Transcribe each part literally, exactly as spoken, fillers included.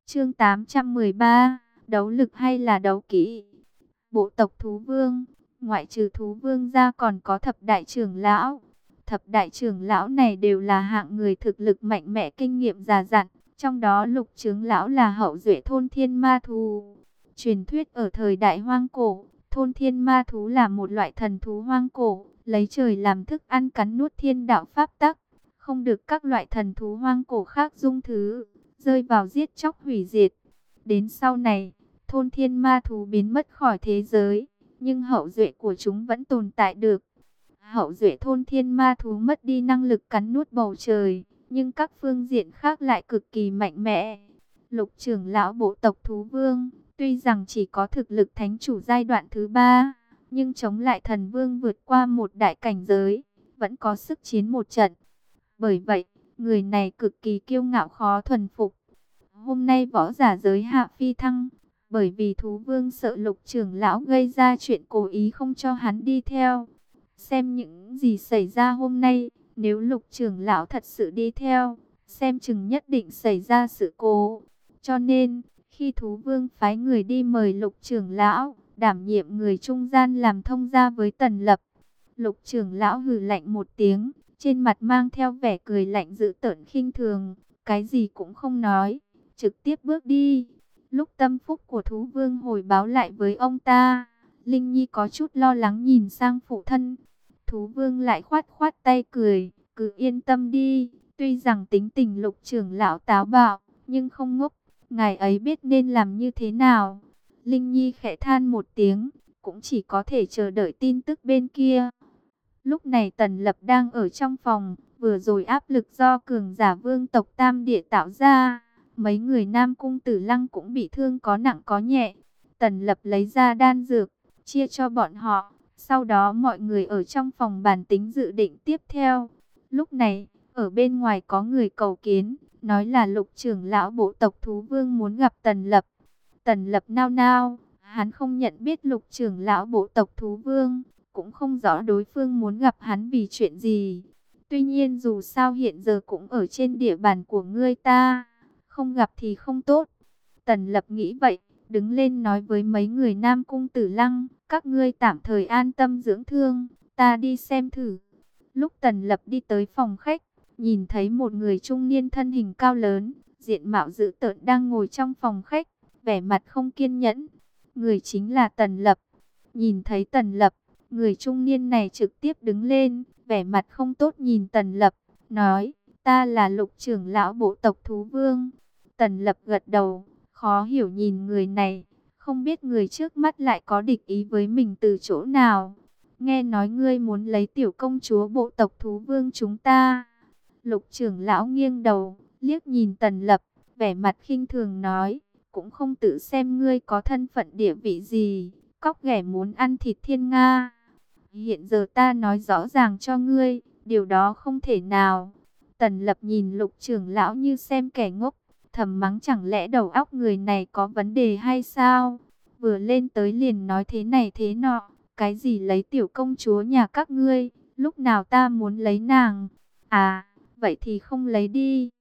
Chương tám trăm mười ba, đấu lực hay là đấu kỹ? Bộ tộc thú vương, ngoại trừ thú vương ra còn có thập đại trưởng lão. Thập đại trưởng lão này đều là hạng người thực lực mạnh mẽ, kinh nghiệm già dặn. Trong đó lục trưởng lão là hậu duệ thôn thiên ma thú. Truyền thuyết ở thời đại hoang cổ, thôn thiên ma thú là một loại thần thú hoang cổ, lấy trời làm thức ăn, cắn nuốt thiên đạo pháp tắc, không được các loại thần thú hoang cổ khác dung thứ, rơi vào giết chóc hủy diệt. Đến sau này, thôn thiên ma thú biến mất khỏi thế giới, nhưng hậu duệ của chúng vẫn tồn tại được. Hậu duệ thôn thiên ma thú mất đi năng lực cắn nuốt bầu trời, nhưng các phương diện khác lại cực kỳ mạnh mẽ. Lục trưởng lão bộ tộc thú vương, tuy rằng chỉ có thực lực thánh chủ giai đoạn thứ ba, nhưng chống lại thần vương vượt qua một đại cảnh giới, vẫn có sức chiến một trận. Bởi vậy, người này cực kỳ kiêu ngạo, khó thuần phục. Hôm nay võ giả giới hạ phi thăng, bởi vì thú vương sợ lục trưởng lão gây ra chuyện cố ý không cho hắn đi theo. Xem những gì xảy ra hôm nay, nếu lục trưởng lão thật sự đi theo, xem chừng nhất định xảy ra sự cố. Cho nên, khi thú vương phái người đi mời lục trưởng lão, đảm nhiệm người trung gian làm thông gia với Tần Lập. Lục trưởng lão hừ lạnh một tiếng, trên mặt mang theo vẻ cười lạnh dữ tợn khinh thường, cái gì cũng không nói, trực tiếp bước đi. Lúc tâm phúc của thú vương hồi báo lại với ông ta, Linh Nhi có chút lo lắng nhìn sang phụ thân. Thú vương lại khoát khoát tay cười, cứ yên tâm đi, tuy rằng tính tình lục trưởng lão táo bạo, nhưng không ngốc, ngài ấy biết nên làm như thế nào. Linh Nhi khẽ than một tiếng, cũng chỉ có thể chờ đợi tin tức bên kia. Lúc này Tần Lập đang ở trong phòng, vừa rồi áp lực do cường giả vương tộc Tam Địa tạo ra, mấy người Nam Cung Tử Lăng cũng bị thương có nặng có nhẹ. Tần Lập lấy ra đan dược, chia cho bọn họ, sau đó mọi người ở trong phòng bàn tính dự định tiếp theo. Lúc này, ở bên ngoài có người cầu kiến, nói là lục trưởng lão bộ tộc thú vương muốn gặp Tần Lập. Tần Lập nao nao, hắn không nhận biết lục trưởng lão bộ tộc thú vương, cũng không rõ đối phương muốn gặp hắn vì chuyện gì. Tuy nhiên dù sao hiện giờ cũng ở trên địa bàn của ngươi ta, không gặp thì không tốt. Tần Lập nghĩ vậy, đứng lên nói với mấy người Nam Cung Tử Lăng, các ngươi tạm thời an tâm dưỡng thương, ta đi xem thử. Lúc Tần Lập đi tới phòng khách, nhìn thấy một người trung niên thân hình cao lớn, diện mạo dữ tợn đang ngồi trong phòng khách, vẻ mặt không kiên nhẫn. Người chính là Tần Lập. Nhìn thấy Tần Lập, người trung niên này trực tiếp đứng lên, vẻ mặt không tốt nhìn Tần Lập, nói, ta là lục trưởng lão bộ tộc thú vương. Tần Lập gật đầu, khó hiểu nhìn người này, không biết người trước mắt lại có địch ý với mình từ chỗ nào. Nghe nói ngươi muốn lấy tiểu công chúa bộ tộc thú vương chúng ta. Lục trưởng lão nghiêng đầu, liếc nhìn Tần Lập, vẻ mặt khinh thường nói, cũng không tự xem ngươi có thân phận địa vị gì, cóc ghẻ muốn ăn thịt thiên nga. Hiện giờ ta nói rõ ràng cho ngươi, điều đó không thể nào. Tần Lập nhìn lục trưởng lão như xem kẻ ngốc, thầm mắng chẳng lẽ đầu óc người này có vấn đề hay sao? Vừa lên tới liền nói thế này thế nọ, cái gì lấy tiểu công chúa nhà các ngươi, lúc nào ta muốn lấy nàng? À, vậy thì không lấy đi.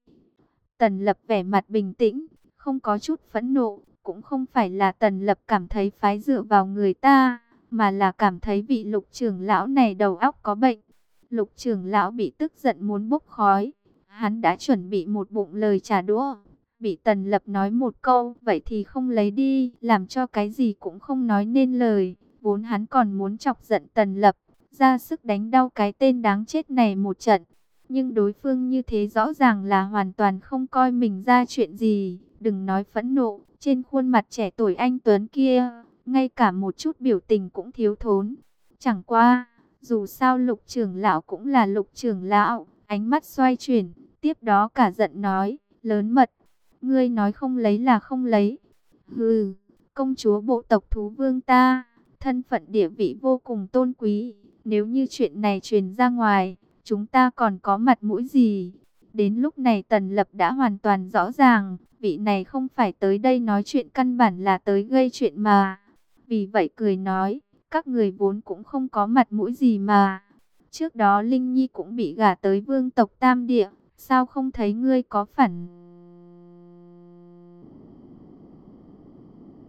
Tần Lập vẻ mặt bình tĩnh, không có chút phẫn nộ, cũng không phải là Tần Lập cảm thấy phái dựa vào người ta, mà là cảm thấy vị lục trưởng lão này đầu óc có bệnh. Lục trưởng lão bị tức giận muốn bốc khói, hắn đã chuẩn bị một bụng lời trả đũa, bị Tần Lập nói một câu, vậy thì không lấy đi, làm cho cái gì cũng không nói nên lời. Vốn hắn còn muốn chọc giận Tần Lập, ra sức đánh đau cái tên đáng chết này một trận. Nhưng đối phương như thế rõ ràng là hoàn toàn không coi mình ra chuyện gì, đừng nói phẫn nộ, trên khuôn mặt trẻ tuổi anh tuấn kia, ngay cả một chút biểu tình cũng thiếu thốn. Chẳng qua, dù sao lục trưởng lão cũng là lục trưởng lão, ánh mắt xoay chuyển, tiếp đó cả giận nói, lớn mật, ngươi nói không lấy là không lấy. Hừ, công chúa bộ tộc thú vương ta, thân phận địa vị vô cùng tôn quý, nếu như chuyện này truyền ra ngoài, chúng ta còn có mặt mũi gì? Đến lúc này Tần Lập đã hoàn toàn rõ ràng, vị này không phải tới đây nói chuyện, căn bản là tới gây chuyện mà. Vì vậy cười nói, các người vốn cũng không có mặt mũi gì mà. Trước đó Linh Nhi cũng bị gả tới vương tộc Tam Địa, sao không thấy ngươi có phản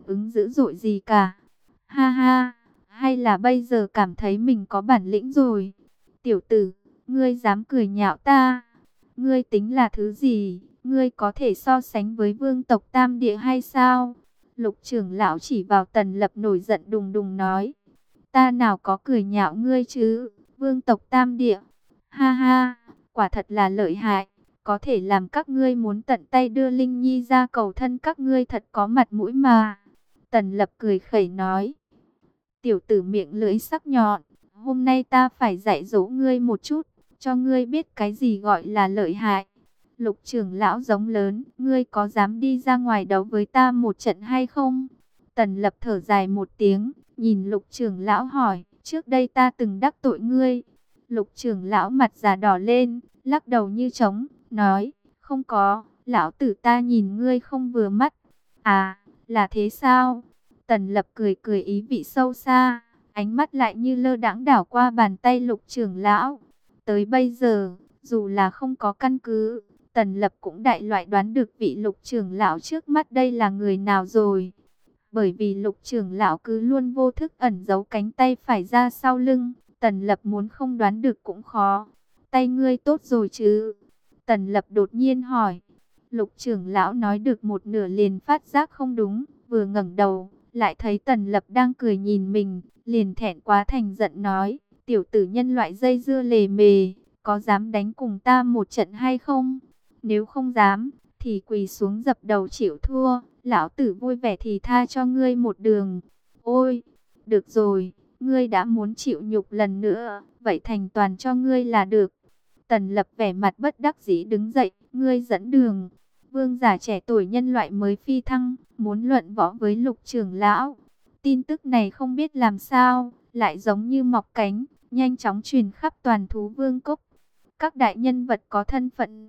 ứng dữ dội gì cả. Ha ha, hay là bây giờ cảm thấy mình có bản lĩnh rồi. Tiểu tử, ngươi dám cười nhạo ta? Ngươi tính là thứ gì? Ngươi có thể so sánh với vương tộc Tam Địa hay sao? Lục trưởng lão chỉ vào Tần Lập nổi giận đùng đùng nói. Ta nào có cười nhạo ngươi chứ? Vương tộc Tam Địa. Ha ha, quả thật là lợi hại. Có thể làm các ngươi muốn tận tay đưa Linh Nhi ra cầu thân các ngươi thật có mặt mũi mà. Tần Lập cười khẩy nói. Tiểu tử miệng lưỡi sắc nhọn, hôm nay ta phải dạy dỗ ngươi một chút, cho ngươi biết cái gì gọi là lợi hại. Lục trưởng lão giống lớn, ngươi có dám đi ra ngoài đấu với ta một trận hay không? Tần Lập thở dài một tiếng, nhìn lục trưởng lão hỏi, trước đây ta từng đắc tội ngươi. Lục trưởng lão mặt già đỏ lên, lắc đầu như trống, nói, không có, lão tử ta nhìn ngươi không vừa mắt. À, là thế sao? Tần Lập cười cười ý vị sâu xa, ánh mắt lại như lơ đãng đảo qua bàn tay lục trưởng lão. Tới bây giờ, dù là không có căn cứ, Tần Lập cũng đại loại đoán được vị lục trưởng lão trước mắt đây là người nào rồi. Bởi vì lục trưởng lão cứ luôn vô thức ẩn giấu cánh tay phải ra sau lưng, Tần Lập muốn không đoán được cũng khó. Tay ngươi tốt rồi chứ? Tần Lập đột nhiên hỏi. Lục trưởng lão nói được một nửa liền phát giác không đúng, vừa ngẩng đầu, lại thấy Tần Lập đang cười nhìn mình, liền thẹn quá thành giận nói, tiểu tử nhân loại dây dưa lề mề, có dám đánh cùng ta một trận hay không? Nếu không dám, thì quỳ xuống dập đầu chịu thua, lão tử vui vẻ thì tha cho ngươi một đường. Ôi, được rồi, ngươi đã muốn chịu nhục lần nữa, vậy thành toàn cho ngươi là được. Tần Lập vẻ mặt bất đắc dĩ đứng dậy, ngươi dẫn đường. Vương giả trẻ tuổi nhân loại mới phi thăng, muốn luận võ với lục trưởng lão. Tin tức này không biết làm sao, lại giống như mọc cánh, nhanh chóng truyền khắp toàn thú vương cốc. Các đại nhân vật có thân phận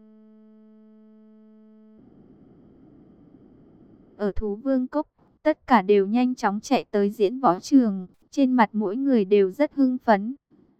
ở thú vương cốc, tất cả đều nhanh chóng chạy tới diễn võ trường, trên mặt mỗi người đều rất hưng phấn.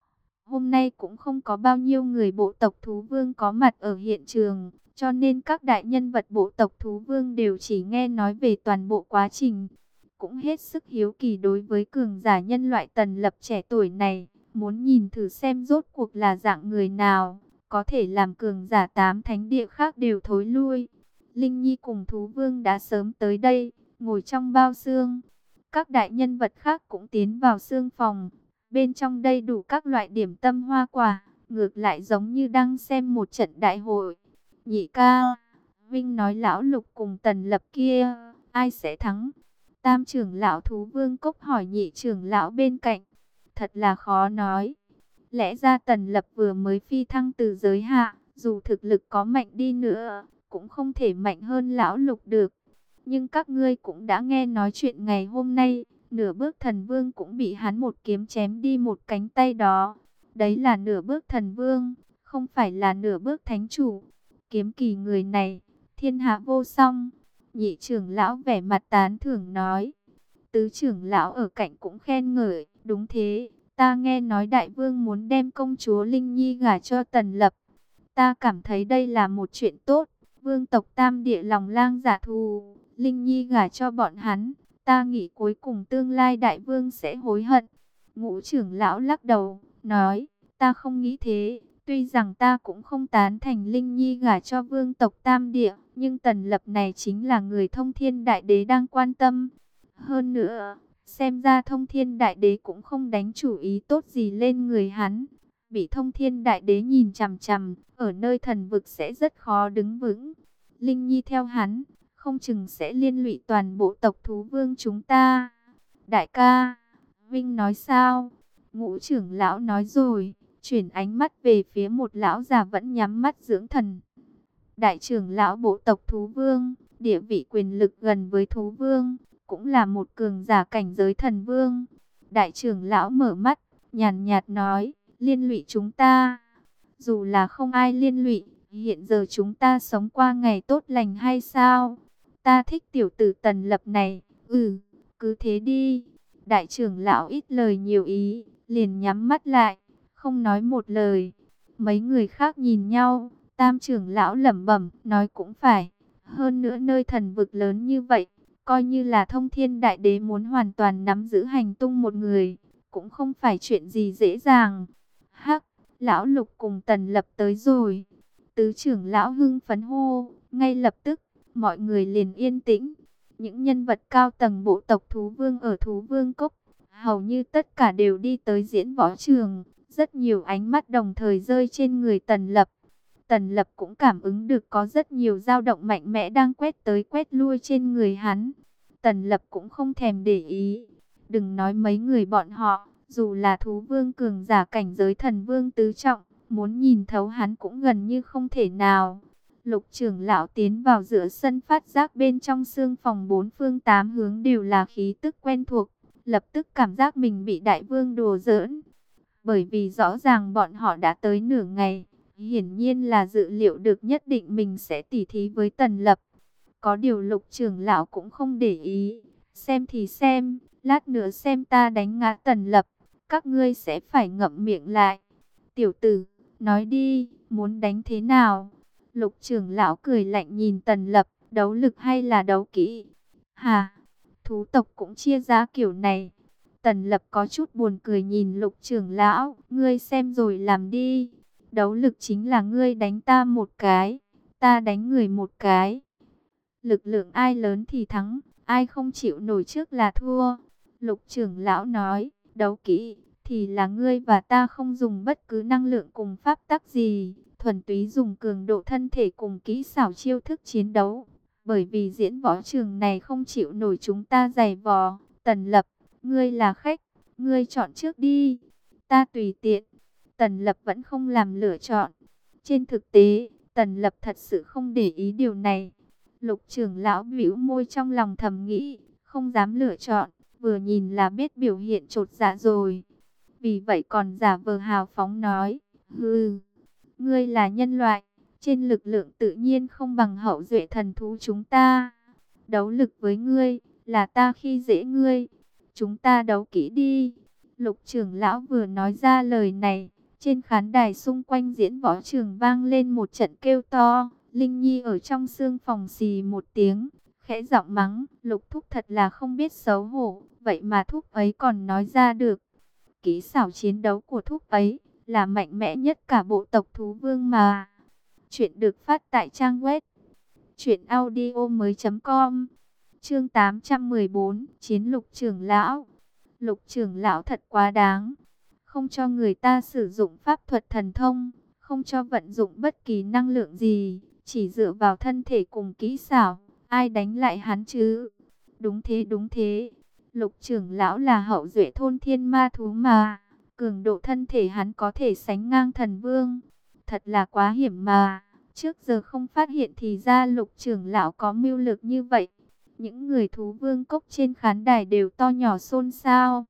Hôm nay cũng không có bao nhiêu người bộ tộc thú vương có mặt ở hiện trường, cho nên các đại nhân vật bộ tộc thú vương đều chỉ nghe nói về toàn bộ quá trình. Cũng hết sức hiếu kỳ đối với cường giả nhân loại Tần Lập trẻ tuổi này, muốn nhìn thử xem rốt cuộc là dạng người nào, có thể làm cường giả tám thánh địa khác đều thối lui. Linh Nhi cùng thú vương đã sớm tới đây, ngồi trong bao xương. Các đại nhân vật khác cũng tiến vào xương phòng. Bên trong đây đủ các loại điểm tâm hoa quả, ngược lại giống như đang xem một trận đại hội. Nhị ca, Vinh nói lão Lục cùng Tần Lập kia, ai sẽ thắng? Tam trưởng lão thú vương cốc hỏi nhị trưởng lão bên cạnh. Thật là khó nói. Lẽ ra Tần Lập vừa mới phi thăng từ giới hạ, dù thực lực có mạnh đi nữa, cũng không thể mạnh hơn lão Lục được. Nhưng các ngươi cũng đã nghe nói chuyện ngày hôm nay, nửa bước thần vương cũng bị hắn một kiếm chém đi một cánh tay đó. Đấy là nửa bước thần vương, không phải là nửa bước thánh chủ. Kiếm kỳ người này, thiên hạ vô song. Nhị trưởng lão vẻ mặt tán thưởng nói. Tứ trưởng lão ở cạnh cũng khen ngợi, đúng thế, ta nghe nói đại vương muốn đem công chúa Linh Nhi gả cho Tần Lập. Ta cảm thấy đây là một chuyện tốt, vương tộc Tam Địa lòng lang dạ thù, Linh Nhi gả cho bọn hắn, ta nghĩ cuối cùng tương lai đại vương sẽ hối hận. Ngũ trưởng lão lắc đầu, nói, ta không nghĩ thế, tuy rằng ta cũng không tán thành Linh Nhi gả cho vương tộc Tam Địa, nhưng Tần Lập này chính là người thông thiên đại đế đang quan tâm. Hơn nữa, xem ra thông thiên đại đế cũng không đánh chủ ý tốt gì lên người hắn. Bị thông thiên đại đế nhìn chằm chằm, ở nơi thần vực sẽ rất khó đứng vững. Linh Nhi theo hắn, không chừng sẽ liên lụy toàn bộ tộc thú vương chúng ta. Đại ca, Vinh nói sao? Ngũ trưởng lão nói rồi, chuyển ánh mắt về phía một lão già vẫn nhắm mắt dưỡng thần. Đại trưởng lão bộ tộc thú vương, địa vị quyền lực gần với thú vương, cũng là một cường giả cảnh giới thần vương. Đại trưởng lão mở mắt, nhàn nhạt nói, liên lụy chúng ta. Dù là không ai liên lụy, hiện giờ chúng ta sống qua ngày tốt lành hay sao? Ta thích tiểu tử Tần Lập này, ừ, cứ thế đi. Đại trưởng lão ít lời nhiều ý, liền nhắm mắt lại, không nói một lời. Mấy người khác nhìn nhau, tam trưởng lão lẩm bẩm, nói cũng phải. Hơn nữa nơi thần vực lớn như vậy, Coi như là thông thiên đại đế muốn hoàn toàn nắm giữ hành tung một người, cũng không phải chuyện gì dễ dàng. Hắc, lão Lục cùng Tần Lập tới rồi. Tứ trưởng lão hưng phấn hô, ngay lập tức, mọi người liền yên tĩnh. Những nhân vật cao tầng bộ tộc Thú Vương ở Thú Vương Cốc, hầu như tất cả đều đi tới diễn võ trường. Rất nhiều ánh mắt đồng thời rơi trên người Tần Lập. Tần Lập cũng cảm ứng được có rất nhiều dao động mạnh mẽ đang quét tới quét lui trên người hắn. Tần Lập cũng không thèm để ý. Đừng nói mấy người bọn họ, dù là Thú Vương cường giả cảnh giới Thần Vương tứ trọng, muốn nhìn thấu hắn cũng gần như không thể nào. Lục trưởng lão tiến vào giữa sân, phát giác bên trong xương phòng bốn phương tám hướng đều là khí tức quen thuộc, lập tức cảm giác mình bị đại vương đùa giỡn. Bởi vì rõ ràng bọn họ đã tới nửa ngày, hiển nhiên là dự liệu được nhất định mình sẽ tỉ thí với Tần Lập. Có điều Lục trưởng lão cũng không để ý, xem thì xem, lát nữa xem ta đánh ngã Tần Lập, các ngươi sẽ phải ngậm miệng lại. Tiểu tử, nói đi, muốn đánh thế nào? Lục trưởng lão cười lạnh nhìn Tần Lập, đấu lực hay là đấu kỹ? Hà, thú tộc cũng chia ra kiểu này. Tần Lập có chút buồn cười nhìn Lục trưởng lão, ngươi xem rồi làm đi. Đấu lực chính là ngươi đánh ta một cái, ta đánh người một cái. Lực lượng ai lớn thì thắng, ai không chịu nổi trước là thua. Lục trưởng lão nói, đấu kỹ thì là ngươi và ta không dùng bất cứ năng lượng cùng pháp tắc gì, thuần túy dùng cường độ thân thể cùng kỹ xảo chiêu thức chiến đấu. Bởi vì diễn võ trường này không chịu nổi chúng ta giày vò. Tần Lập, ngươi là khách, ngươi chọn trước đi, ta tùy tiện. Tần Lập vẫn không làm lựa chọn. Trên thực tế, Tần Lập thật sự không để ý điều này. Lục trưởng lão bĩu môi trong lòng thầm nghĩ, không dám lựa chọn, vừa nhìn là biết biểu hiện chột dạ rồi. Vì vậy còn giả vờ hào phóng nói, hừ, ngươi là nhân loại, trên lực lượng tự nhiên không bằng hậu duệ thần thú chúng ta. Đấu lực với ngươi, là ta khi dễ ngươi. Chúng ta đấu kỹ đi. Lục trưởng lão vừa nói ra lời này, trên khán đài xung quanh diễn võ trường vang lên một trận kêu to. Linh Nhi ở trong xương phòng xì một tiếng, khẽ giọng mắng, Lục thúc thật là không biết xấu hổ, vậy mà thúc ấy còn nói ra được. Kỹ xảo chiến đấu của thúc ấy là mạnh mẽ nhất cả bộ tộc Thú Vương mà. Chuyện được phát tại trang web truyện audio mới chấm com. Chương tám trăm mười bốn, Chiến Lục trưởng lão. Lục trưởng lão thật quá đáng, không cho người ta sử dụng pháp thuật thần thông, không cho vận dụng bất kỳ năng lượng gì, chỉ dựa vào thân thể cùng kỹ xảo, ai đánh lại hắn chứ? Đúng thế, đúng thế. Lục trưởng lão là hậu duệ thôn thiên ma thú mà, cường độ thân thể hắn có thể sánh ngang thần vương. Thật là quá hiểm mà, trước giờ không phát hiện thì ra Lục trưởng lão có mưu lược như vậy. Những người Thú Vương Cốc trên khán đài đều to nhỏ xôn xao.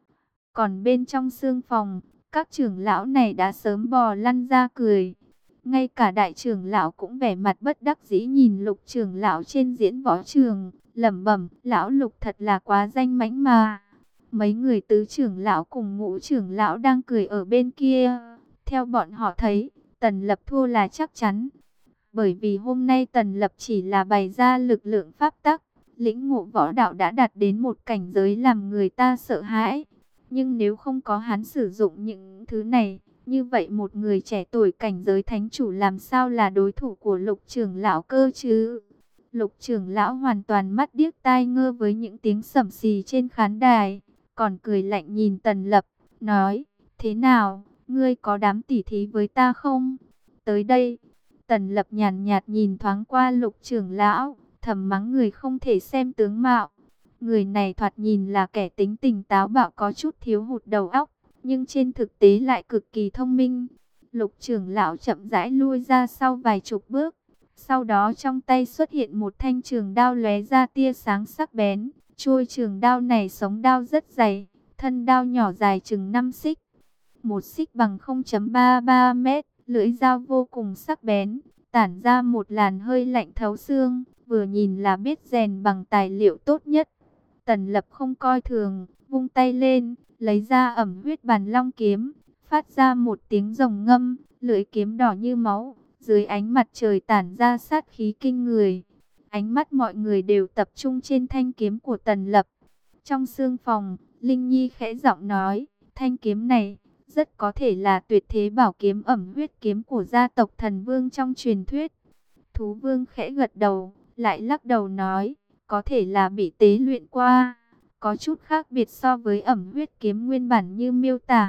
Còn bên trong xương phòng, các trưởng lão này đã sớm bò lăn ra cười. Ngay cả đại trưởng lão cũng vẻ mặt bất đắc dĩ nhìn Lục trưởng lão trên diễn võ trường, lẩm bẩm, lão Lục thật là quá danh mãnh mà. Mấy người tứ trưởng lão cùng ngũ trưởng lão đang cười ở bên kia. Theo bọn họ thấy, Tần Lập thua là chắc chắn. Bởi vì hôm nay Tần Lập chỉ là bày ra lực lượng pháp tắc, lĩnh ngộ võ đạo đã đạt đến một cảnh giới làm người ta sợ hãi. Nhưng nếu không có hắn sử dụng những thứ này, như vậy một người trẻ tuổi cảnh giới thánh chủ làm sao là đối thủ của Lục trưởng lão cơ chứ? Lục trưởng lão hoàn toàn mắt điếc tai ngơ với những tiếng sẩm xì trên khán đài, còn cười lạnh nhìn Tần Lập, nói, thế nào, ngươi có dám tỉ thí với ta không? Tới đây, Tần Lập nhàn nhạt nhìn thoáng qua Lục trưởng lão, thầm mắng người không thể xem tướng mạo. Người này thoạt nhìn là kẻ tính tình táo bạo, có chút thiếu hụt đầu óc, nhưng trên thực tế lại cực kỳ thông minh. Lục trưởng lão chậm rãi lui ra sau vài chục bước, sau đó trong tay xuất hiện một thanh trường đao lóe ra tia sáng sắc bén. Chuôi trường đao này sống đao rất dày, thân đao nhỏ dài chừng năm xích, một xích bằng không phẩy ba ba mét, lưỡi dao vô cùng sắc bén, tản ra một làn hơi lạnh thấu xương, vừa nhìn là biết rèn bằng tài liệu tốt nhất. Tần Lập không coi thường, vung tay lên, lấy ra ẩm huyết bàn long kiếm, phát ra một tiếng rồng ngâm, lưỡi kiếm đỏ như máu, dưới ánh mặt trời tản ra sát khí kinh người. Ánh mắt mọi người đều tập trung trên thanh kiếm của Tần Lập. Trong sương phòng, Linh Nhi khẽ giọng nói, thanh kiếm này rất có thể là tuyệt thế bảo kiếm ẩm huyết kiếm của gia tộc Thần Vương trong truyền thuyết. Thú Vương khẽ gật đầu, lại lắc đầu nói, có thể là bị tế luyện qua, có chút khác biệt so với ẩm huyết kiếm nguyên bản như miêu tả.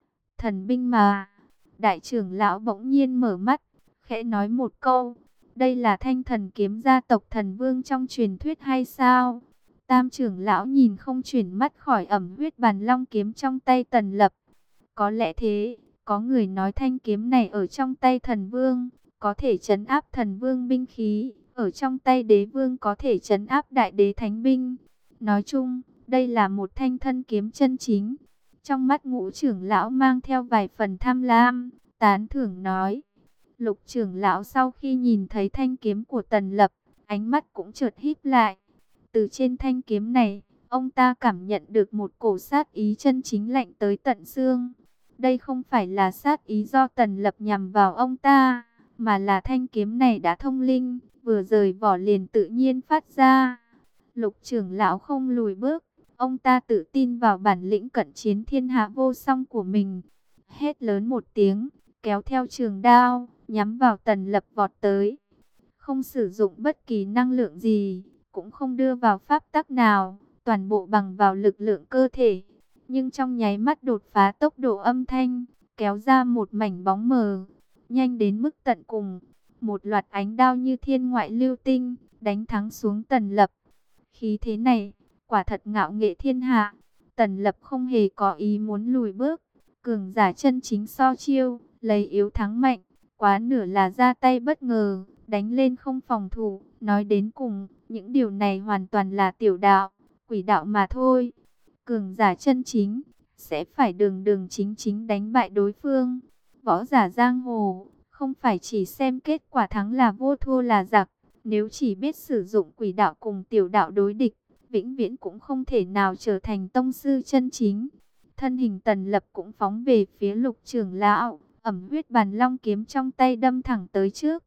Thần binh mà. Đại trưởng lão bỗng nhiên mở mắt, khẽ nói một câu, đây là thanh thần kiếm gia tộc Thần Vương trong truyền thuyết hay sao? Tam trưởng lão nhìn không chuyển mắt khỏi ẩm huyết bàn long kiếm trong tay Tần Lập. Có lẽ thế, có người nói thanh kiếm này ở trong tay Thần Vương, có thể trấn áp Thần Vương binh khí, ở trong tay Đế Vương có thể trấn áp Đại Đế Thánh binh. Nói chung, đây là một thanh thân kiếm chân chính. Trong mắt Ngũ trưởng lão mang theo vài phần tham lam, tán thưởng nói. Lục trưởng lão sau khi nhìn thấy thanh kiếm của Tần Lập, ánh mắt cũng chợt híp lại. Từ trên thanh kiếm này, ông ta cảm nhận được một cổ sát ý chân chính lạnh tới tận xương. Đây không phải là sát ý do Tần Lập nhằm vào ông ta, mà là thanh kiếm này đã thông linh, vừa rời vỏ liền tự nhiên phát ra. Lục trưởng lão không lùi bước, ông ta tự tin vào bản lĩnh cận chiến thiên hạ vô song của mình. Hét lớn một tiếng, kéo theo trường đao, nhắm vào Tần Lập vọt tới. Không sử dụng bất kỳ năng lượng gì, cũng không đưa vào pháp tắc nào, toàn bộ bằng vào lực lượng cơ thể. Nhưng trong nháy mắt đột phá tốc độ âm thanh, kéo ra một mảnh bóng mờ, nhanh đến mức tận cùng. Một loạt ánh đao như thiên ngoại lưu tinh, đánh thắng xuống Tần Lập. Khí thế này, quả thật ngạo nghệ thiên hạ. Tần Lập không hề có ý muốn lùi bước. Cường giả chân chính so chiêu, lấy yếu thắng mạnh, quá nửa là ra tay bất ngờ, đánh lên không phòng thủ. Nói đến cùng, những điều này hoàn toàn là tiểu đạo, quỷ đạo mà thôi. Cường giả chân chính, sẽ phải đường đường chính chính đánh bại đối phương. Võ giả giang hồ, không phải chỉ xem kết quả thắng là vô thua là giặc. Nếu chỉ biết sử dụng quỷ đạo cùng tiểu đạo đối địch, vĩnh viễn cũng không thể nào trở thành tông sư chân chính. Thân hình Tần Lập cũng phóng về phía Lục trưởng lão, ẩm huyết bàn long kiếm trong tay đâm thẳng tới trước.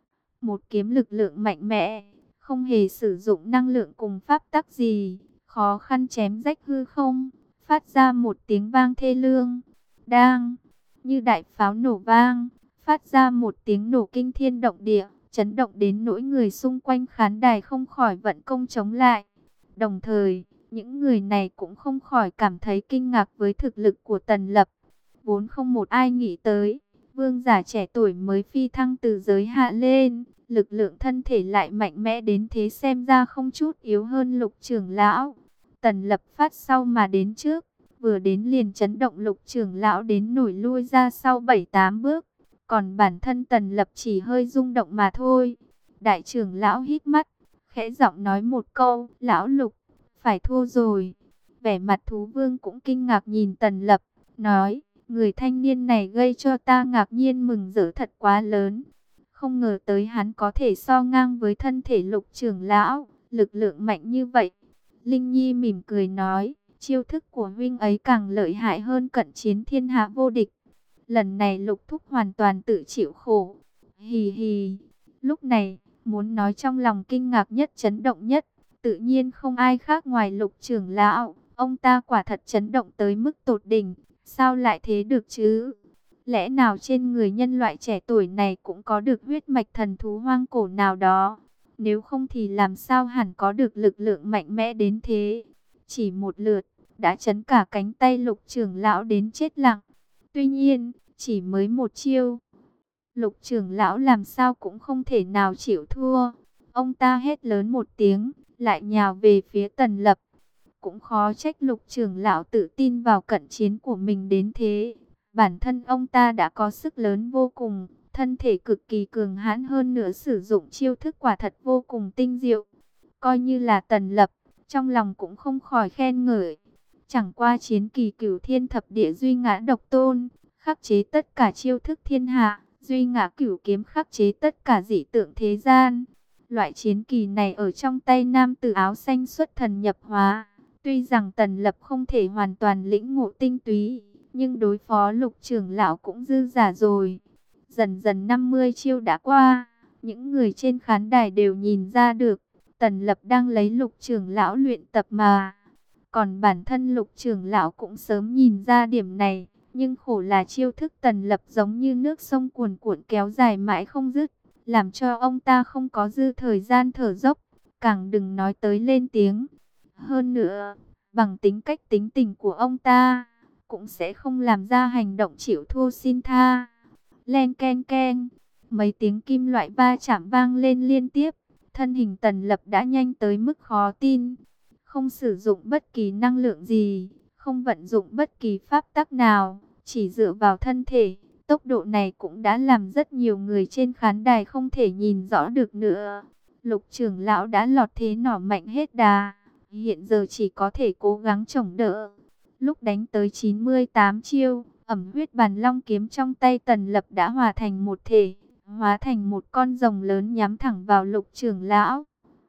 Một kiếm lực lượng mạnh mẽ, không hề sử dụng năng lượng cùng pháp tắc gì, khó khăn chém rách hư không, phát ra một tiếng vang thê lương. Đang, như đại pháo nổ vang, phát ra một tiếng nổ kinh thiên động địa, chấn động đến nỗi người xung quanh khán đài không khỏi vận công chống lại. Đồng thời, những người này cũng không khỏi cảm thấy kinh ngạc với thực lực của Tần Lập. Vốn không một ai nghĩ tới, vương giả trẻ tuổi mới phi thăng từ giới hạ lên, lực lượng thân thể lại mạnh mẽ đến thế, xem ra không chút yếu hơn Lục trưởng lão. Tần Lập phát sau mà đến trước, vừa đến liền chấn động Lục trưởng lão đến nổi lui ra sau bảy tám bước. Còn bản thân Tần Lập chỉ hơi rung động mà thôi. Đại trưởng lão hít mắt, khẽ giọng nói một câu, lão Lục, phải thua rồi. Vẻ mặt Thú Vương cũng kinh ngạc nhìn Tần Lập, nói, người thanh niên này gây cho ta ngạc nhiên mừng rỡ thật quá lớn. Không ngờ tới hắn có thể so ngang với thân thể Lục trưởng lão, lực lượng mạnh như vậy. Linh Nhi mỉm cười nói, chiêu thức của huynh ấy càng lợi hại hơn cận chiến thiên hạ vô địch. Lần này Lục thúc hoàn toàn tự chịu khổ. Hì hì. Lúc này, muốn nói trong lòng kinh ngạc nhất, chấn động nhất, tự nhiên không ai khác ngoài Lục trưởng lão. Ông ta quả thật chấn động tới mức tột đỉnh. Sao lại thế được chứ? Lẽ nào trên người nhân loại trẻ tuổi này cũng có được huyết mạch thần thú hoang cổ nào đó? Nếu không thì làm sao hẳn có được lực lượng mạnh mẽ đến thế? Chỉ một lượt, đã chấn cả cánh tay Lục trưởng lão đến chết lặng. Tuy nhiên, chỉ mới một chiêu, Lục trưởng lão làm sao cũng không thể nào chịu thua. Ông ta hét lớn một tiếng, lại nhào về phía Tần Lập. Cũng khó trách Lục trưởng lão tự tin vào cận chiến của mình đến thế. Bản thân ông ta đã có sức lớn vô cùng, thân thể cực kỳ cường hãn, hơn nữa sử dụng chiêu thức quả thật vô cùng tinh diệu. Coi như là Tần Lập, trong lòng cũng không khỏi khen ngợi. Chẳng qua chiến kỳ cửu thiên thập địa duy ngã độc tôn, khắc chế tất cả chiêu thức thiên hạ, duy ngã cửu kiếm khắc chế tất cả dị tượng thế gian. Loại chiến kỳ này ở trong tay nam tử áo xanh xuất thần nhập hóa. Tuy rằng Tần Lập không thể hoàn toàn lĩnh ngộ tinh túy, nhưng đối phó Lục trưởng lão cũng dư giả rồi. Dần dần năm mươi chiêu đã qua, Những người trên khán đài đều nhìn ra được, Tần Lập đang lấy Lục trưởng lão luyện tập mà. Còn bản thân Lục trưởng lão cũng sớm nhìn ra điểm này, nhưng khổ là chiêu thức Tần Lập giống như nước sông cuồn cuộn kéo dài mãi không dứt, làm cho ông ta không có dư thời gian thở dốc, càng đừng nói tới lên tiếng. Hơn nữa, bằng tính cách tính tình của ông ta, cũng sẽ không làm ra hành động chịu thua xin tha. Len ken ken, mấy tiếng kim loại va chạm vang lên liên tiếp, thân hình Tần Lập đã nhanh tới mức khó tin. Không sử dụng bất kỳ năng lượng gì, không vận dụng bất kỳ pháp tắc nào, chỉ dựa vào thân thể, tốc độ này cũng đã làm rất nhiều người trên khán đài không thể nhìn rõ được nữa. Lục trưởng lão đã lọt thế nỏ mạnh hết đà, hiện giờ chỉ có thể cố gắng chống đỡ. Lúc đánh tới chín mươi tám chiêu, ẩm huyết bàn long kiếm trong tay Tần Lập đã hòa thành một thể, hóa thành một con rồng lớn nhắm thẳng vào Lục trưởng lão.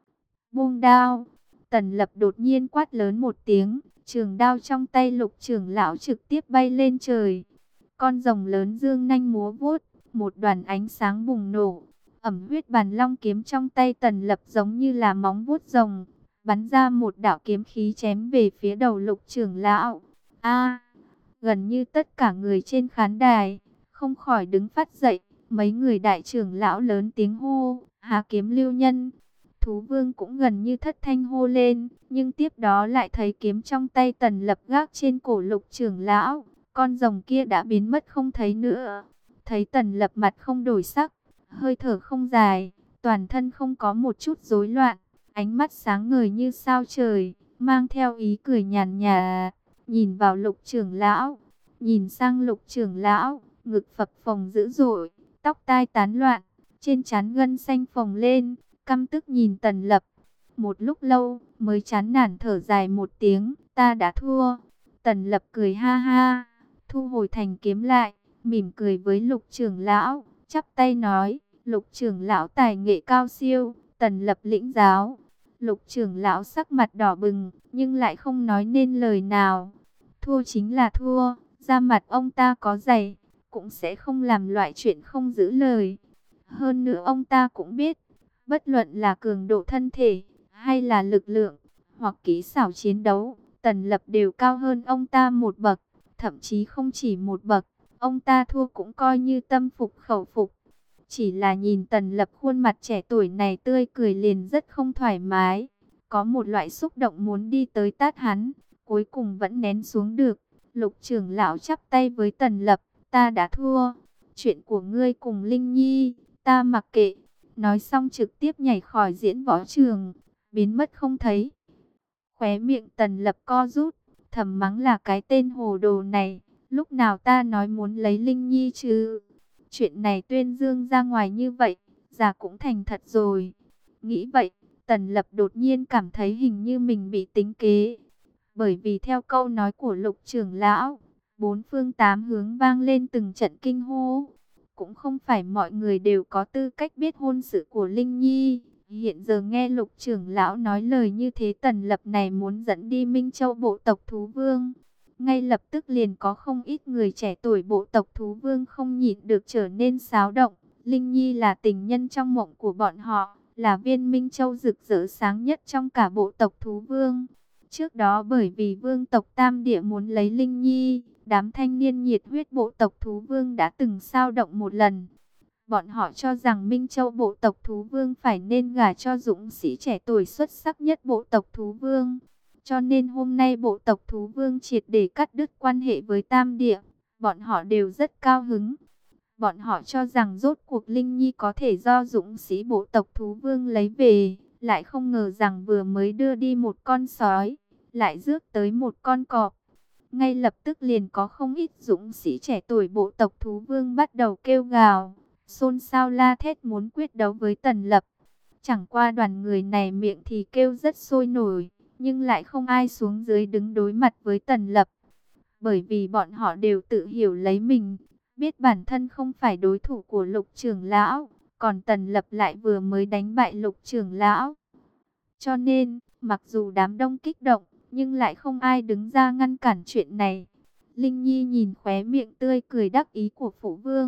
Buông đao, Tần Lập đột nhiên quát lớn một tiếng, trường đao trong tay Lục trưởng lão trực tiếp bay lên trời. Con rồng lớn dương nanh múa vuốt, một đoàn ánh sáng bùng nổ. Ẩm huyết bàn long kiếm trong tay Tần Lập giống như là móng vuốt rồng, bắn ra một đạo kiếm khí chém về phía đầu Lục trưởng lão. A! Gần như tất cả người trên khán đài không khỏi đứng phát dậy, mấy người đại trưởng lão lớn tiếng hô, há kiếm lưu nhân. Thú Vương cũng gần như thất thanh hô lên, nhưng tiếp đó lại thấy kiếm trong tay Tần Lập gác trên cổ Lục trưởng lão, con rồng kia đã biến mất không thấy nữa. Thấy Tần Lập mặt không đổi sắc, hơi thở không dài, toàn thân không có một chút rối loạn, ánh mắt sáng ngời như sao trời, mang theo ý cười nhàn nhạt, nhìn vào Lục trưởng lão, nhìn sang Lục trưởng lão, ngực phập phồng dữ dội, tóc tai tán loạn, trên trán gân xanh phồng lên, căm tức nhìn Tần Lập. Một lúc lâu mới chán nản thở dài một tiếng, ta đã thua. Tần Lập cười ha ha, thu hồi thành kiếm lại, mỉm cười với Lục trưởng lão, chắp tay nói, Lục trưởng lão tài nghệ cao siêu, Tần Lập lĩnh giáo. Lục trưởng lão sắc mặt đỏ bừng, nhưng lại không nói nên lời nào. Thua chính là thua, da mặt ông ta có dày, cũng sẽ không làm loại chuyện không giữ lời. Hơn nữa ông ta cũng biết, bất luận là cường độ thân thể, hay là lực lượng, hoặc kỹ xảo chiến đấu, Tần Lập đều cao hơn ông ta một bậc, thậm chí không chỉ một bậc. Ông ta thua cũng coi như tâm phục khẩu phục. Chỉ là nhìn Tần Lập khuôn mặt trẻ tuổi này tươi cười liền rất không thoải mái. Có một loại xúc động muốn đi tới tát hắn, cuối cùng vẫn nén xuống được. Lục trưởng lão chắp tay với Tần Lập, ta đã thua. Chuyện của ngươi cùng Linh Nhi, ta mặc kệ. Nói xong trực tiếp nhảy khỏi diễn võ trường, biến mất không thấy. Khóe miệng Tần Lập co rút, thầm mắng là cái tên hồ đồ này. Lúc nào ta nói muốn lấy Linh Nhi chứ? Chuyện này tuyên dương ra ngoài như vậy, già cũng thành thật rồi. Nghĩ vậy, Tần Lập đột nhiên cảm thấy hình như mình bị tính kế. Bởi vì theo câu nói của Lục trưởng lão, bốn phương tám hướng vang lên từng trận kinh hô. Cũng không phải mọi người đều có tư cách biết hôn sự của Linh Nhi. Hiện giờ nghe Lục trưởng lão nói lời như thế, Tần Lập này muốn dẫn đi Minh Châu bộ tộc Thú Vương. Ngay lập tức liền có không ít người trẻ tuổi bộ tộc Thú Vương không nhịn được trở nên xáo động. Linh Nhi là tình nhân trong mộng của bọn họ, là viên Minh Châu rực rỡ sáng nhất trong cả bộ tộc Thú Vương. Trước đó bởi vì vương tộc Tam Địa muốn lấy Linh Nhi, đám thanh niên nhiệt huyết bộ tộc Thú Vương đã từng xao động một lần. Bọn họ cho rằng Minh Châu bộ tộc Thú Vương phải nên gả cho dũng sĩ trẻ tuổi xuất sắc nhất bộ tộc Thú Vương. Cho nên hôm nay bộ tộc Thú Vương triệt để cắt đứt quan hệ với Tam Địa. Bọn họ đều rất cao hứng. Bọn họ cho rằng rốt cuộc Linh Nhi có thể do dũng sĩ bộ tộc Thú Vương lấy về. Lại không ngờ rằng vừa mới đưa đi một con sói, lại rước tới một con cọp. Ngay lập tức liền có không ít dũng sĩ trẻ tuổi bộ tộc Thú Vương bắt đầu kêu gào, xôn xao la thét muốn quyết đấu với Tần Lập. Chẳng qua đoàn người này miệng thì kêu rất sôi nổi, nhưng lại không ai xuống dưới đứng đối mặt với Tần Lập. Bởi vì bọn họ đều tự hiểu lấy mình, biết bản thân không phải đối thủ của Lục trưởng lão, còn Tần Lập lại vừa mới đánh bại Lục trưởng lão. Cho nên, mặc dù đám đông kích động, nhưng lại không ai đứng ra ngăn cản chuyện này. Linh Nhi nhìn khóe miệng tươi cười đắc ý của phụ vương,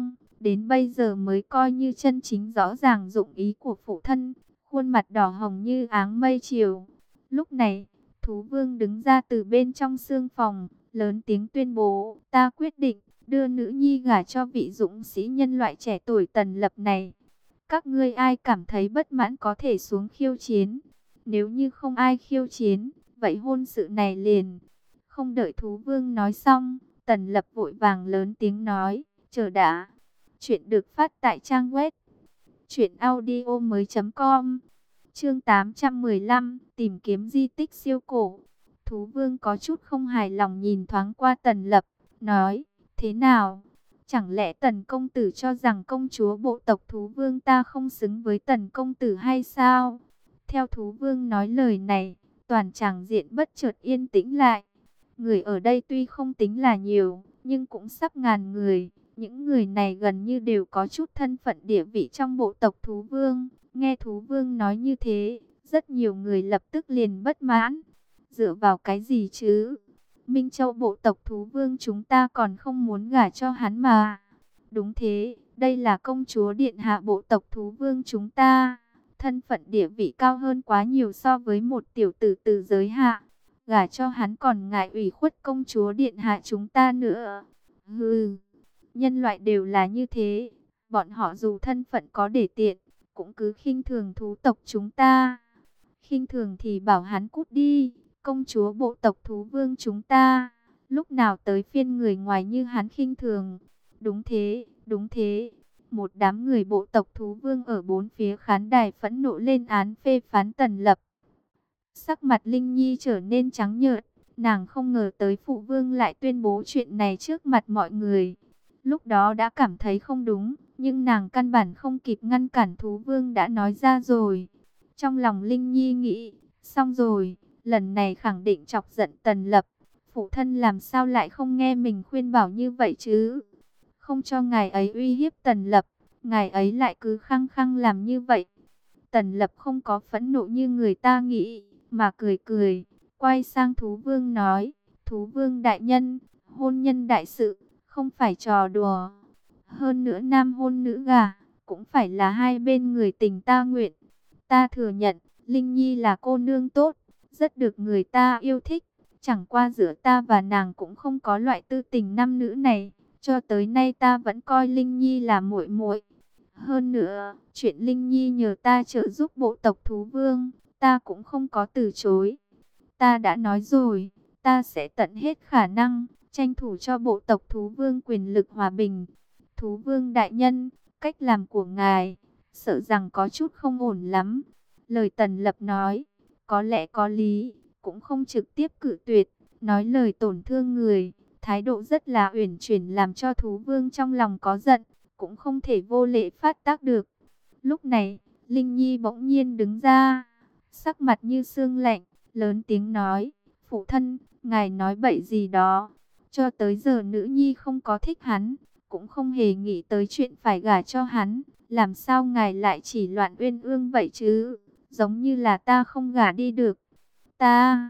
đến bây giờ mới coi như chân chính rõ ràng dụng ý của phụ thân, khuôn mặt đỏ hồng như áng mây chiều. Lúc này, thú vương đứng ra từ bên trong xương phòng, lớn tiếng tuyên bố, ta quyết định đưa nữ nhi gả cho vị dũng sĩ nhân loại trẻ tuổi Tần Lập này. Các ngươi ai cảm thấy bất mãn có thể xuống khiêu chiến. Nếu như không ai khiêu chiến, vậy hôn sự này liền. Không đợi thú vương nói xong, Tần Lập vội vàng lớn tiếng nói, chờ đã. Chuyện được phát tại trang web truyện audio mới chấm com. Chương tám trăm mười lăm, tìm kiếm di tích siêu cổ. Thú vương có chút không hài lòng nhìn thoáng qua Tần Lập, nói, thế nào? Chẳng lẽ Tần công tử cho rằng công chúa bộ tộc thú vương ta không xứng với Tần công tử hay sao? Theo thú vương nói lời này, toàn tràng diện bất chợt yên tĩnh lại. Người ở đây tuy không tính là nhiều, nhưng cũng sắp ngàn người. Những người này gần như đều có chút thân phận địa vị trong bộ tộc thú vương. Nghe thú vương nói như thế, rất nhiều người lập tức liền bất mãn. Dựa vào cái gì chứ? Minh Châu bộ tộc thú vương chúng ta còn không muốn gả cho hắn mà. Đúng thế, đây là công chúa điện hạ bộ tộc thú vương chúng ta. Thân phận địa vị cao hơn quá nhiều so với một tiểu tử từ giới hạ. Gả cho hắn còn ngại ủy khuất công chúa điện hạ chúng ta nữa. Hừ, nhân loại đều là như thế. Bọn họ dù thân phận có để tiện, cũng cứ khinh thường thú tộc chúng ta. Khinh thường thì bảo hắn cút đi. Công chúa bộ tộc thú vương chúng ta, lúc nào tới phiên người ngoài như hắn khinh thường. Đúng thế, đúng thế. Một đám người bộ tộc thú vương ở bốn phía khán đài phẫn nộ lên án phê phán Tần Lập. Sắc mặt Linh Nhi trở nên trắng nhợt, nàng không ngờ tới phụ vương lại tuyên bố chuyện này trước mặt mọi người. Lúc đó đã cảm thấy không đúng, nhưng nàng căn bản không kịp ngăn cản thú vương đã nói ra rồi. Trong lòng Linh Nhi nghĩ, xong rồi. Lần này khẳng định chọc giận Tần Lập. Phụ thân làm sao lại không nghe mình khuyên bảo như vậy chứ? Không cho ngài ấy uy hiếp Tần Lập, ngài ấy lại cứ khăng khăng làm như vậy. Tần Lập không có phẫn nộ như người ta nghĩ, mà cười cười, quay sang thú vương nói, thú vương đại nhân, hôn nhân đại sự, không phải trò đùa. Hơn nữa nam hôn nữ gả, cũng phải là hai bên người tình ta nguyện. Ta thừa nhận, Linh Nhi là cô nương tốt, rất được người ta yêu thích. Chẳng qua giữa ta và nàng cũng không có loại tư tình nam nữ này. Cho tới nay ta vẫn coi Linh Nhi là muội muội. Hơn nữa, chuyện Linh Nhi nhờ ta trợ giúp bộ tộc thú vương, ta cũng không có từ chối. Ta đã nói rồi, ta sẽ tận hết khả năng, tranh thủ cho bộ tộc thú vương quyền lực hòa bình. Thú vương đại nhân, cách làm của ngài, sợ rằng có chút không ổn lắm. Lời Tần Lập nói, có lẽ có lý, cũng không trực tiếp cự tuyệt, nói lời tổn thương người, thái độ rất là uyển chuyển làm cho thú vương trong lòng có giận, cũng không thể vô lễ phát tác được. Lúc này, Linh Nhi bỗng nhiên đứng ra, sắc mặt như sương lạnh, lớn tiếng nói, phụ thân, ngài nói bậy gì đó, cho tới giờ nữ nhi không có thích hắn, cũng không hề nghĩ tới chuyện phải gả cho hắn, làm sao ngài lại chỉ loạn uyên ương vậy chứ? Giống như là ta không gả đi được. Ta,